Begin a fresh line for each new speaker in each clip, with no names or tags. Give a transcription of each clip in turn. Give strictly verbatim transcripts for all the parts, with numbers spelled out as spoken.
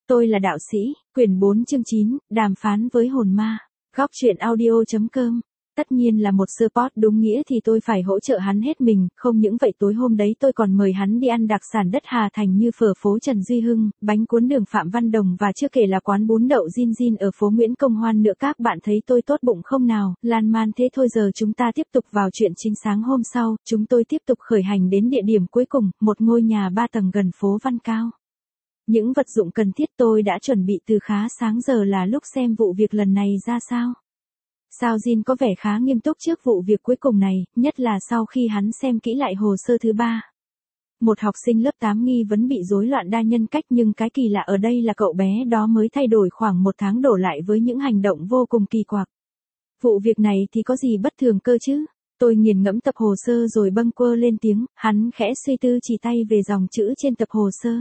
Tôi là đạo sĩ, quyển bốn chương chín, đàm phán với hồn ma. Góc truyện audio.com. Tất nhiên là một support đúng nghĩa thì tôi phải hỗ trợ hắn hết mình, không những vậy tối hôm đấy tôi còn mời hắn đi ăn đặc sản đất Hà Thành như phở phố Trần Duy Hưng, bánh cuốn đường Phạm Văn Đồng và chưa kể là quán bún đậu Jin Jin ở phố Nguyễn Công Hoan nữa. Các bạn thấy tôi tốt bụng không nào? Lan man thế thôi, giờ chúng ta tiếp tục vào chuyện chính. Sáng hôm sau, chúng tôi tiếp tục khởi hành đến địa điểm cuối cùng, một ngôi nhà ba tầng gần phố Văn Cao. Những vật dụng cần thiết tôi đã chuẩn bị từ khá sáng, giờ là lúc xem vụ việc lần này ra sao. Sao Jin có vẻ khá nghiêm túc trước vụ việc cuối cùng này, nhất là sau khi hắn xem kỹ lại hồ sơ thứ ba. Một học sinh lớp tám nghi vấn bị rối loạn đa nhân cách, nhưng cái kỳ lạ ở đây là cậu bé đó mới thay đổi khoảng một tháng đổ lại với những hành động vô cùng kỳ quặc. Vụ việc này thì có gì bất thường cơ chứ? Tôi nghiền ngẫm tập hồ sơ rồi bâng quơ lên tiếng, hắn khẽ suy tư chỉ tay về dòng chữ trên tập hồ sơ.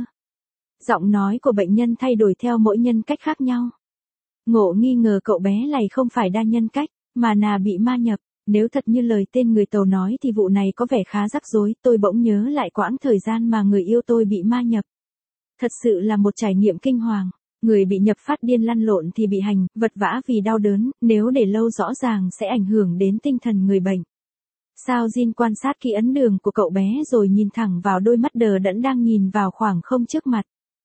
Giọng nói của bệnh nhân thay đổi theo mỗi nhân cách khác nhau. Ngộ nghi ngờ cậu bé này không phải đa nhân cách, mà là bị ma nhập. Nếu thật như lời tên người Tàu nói thì vụ này có vẻ khá rắc rối. Tôi bỗng nhớ lại quãng thời gian mà người yêu tôi bị ma nhập. Thật sự là một trải nghiệm kinh hoàng. Người bị nhập phát điên lăn lộn thì bị hành, vật vã vì đau đớn, nếu để lâu rõ ràng sẽ ảnh hưởng đến tinh thần người bệnh. Sao Jin quan sát kỹ ấn đường của cậu bé rồi nhìn thẳng vào đôi mắt đờ đẫn đang nhìn vào khoảng không trước mặt.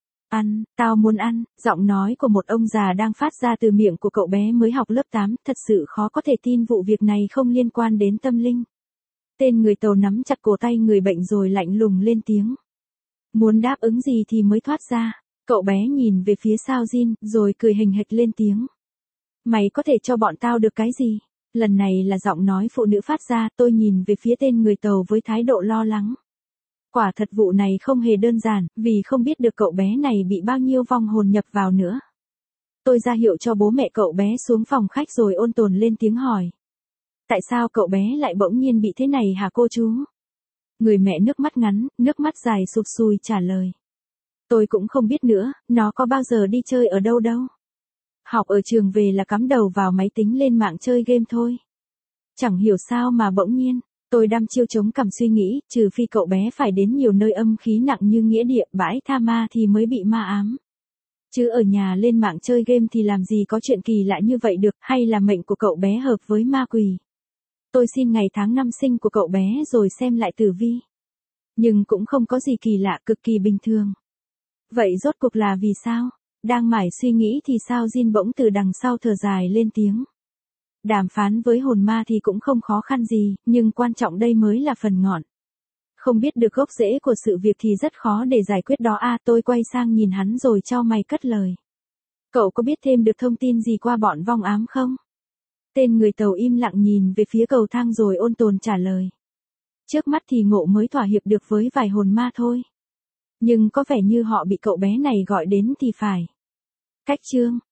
Ăn, tao muốn ăn, giọng nói của một ông già đang phát ra từ miệng của cậu bé mới học lớp tám, thật sự khó có thể tin vụ việc này không liên quan đến tâm linh. Tên người Tàu nắm chặt cổ tay người bệnh rồi lạnh lùng lên tiếng. Muốn đáp ứng gì thì mới thoát ra. Cậu bé nhìn về phía Sao Jin, rồi cười hình hệt lên tiếng. Mày có thể cho bọn tao được cái gì? Lần này là giọng nói phụ nữ phát ra, tôi nhìn về phía tên người Tàu với thái độ lo lắng. Quả thật vụ này không hề đơn giản, vì không biết được cậu bé này bị bao nhiêu vong hồn nhập vào nữa. Tôi ra hiệu cho bố mẹ cậu bé xuống phòng khách rồi ôn tồn lên tiếng hỏi. Tại sao cậu bé lại bỗng nhiên bị thế này hả cô chú? Người mẹ nước mắt ngắn, nước mắt dài sụp sùi trả lời. Tôi cũng không biết nữa, nó có bao giờ đi chơi ở đâu đâu. Học ở trường về là cắm đầu vào máy tính lên mạng chơi game thôi. Chẳng hiểu sao mà bỗng nhiên. Tôi đăm chiêu chống cằm suy nghĩ, trừ phi cậu bé phải đến nhiều nơi âm khí nặng như nghĩa địa, bãi tha ma thì mới bị ma ám. Chứ ở nhà lên mạng chơi game thì làm gì có chuyện kỳ lạ như vậy được, hay là mệnh của cậu bé hợp với ma quỷ. Tôi xin ngày tháng năm sinh của cậu bé rồi xem lại tử vi. Nhưng cũng không có gì kỳ lạ, cực kỳ bình thường. Vậy rốt cuộc là vì sao? Đang mải suy nghĩ thì Sao Jin bỗng từ đằng sau thở dài lên tiếng. Đàm phán với hồn ma thì cũng không khó khăn gì, nhưng quan trọng đây mới là phần ngọn. Không biết được gốc rễ của sự việc thì rất khó để giải quyết đó à. Tôi quay sang nhìn hắn rồi cho mày cất lời. Cậu có biết thêm được thông tin gì qua bọn vong ám không? Tên người Tàu im lặng nhìn về phía cầu thang rồi ôn tồn trả lời. Trước mắt thì Ngộ mới thỏa hiệp được với vài hồn ma thôi. Nhưng có vẻ như họ bị cậu bé này gọi đến thì phải. Cách chương.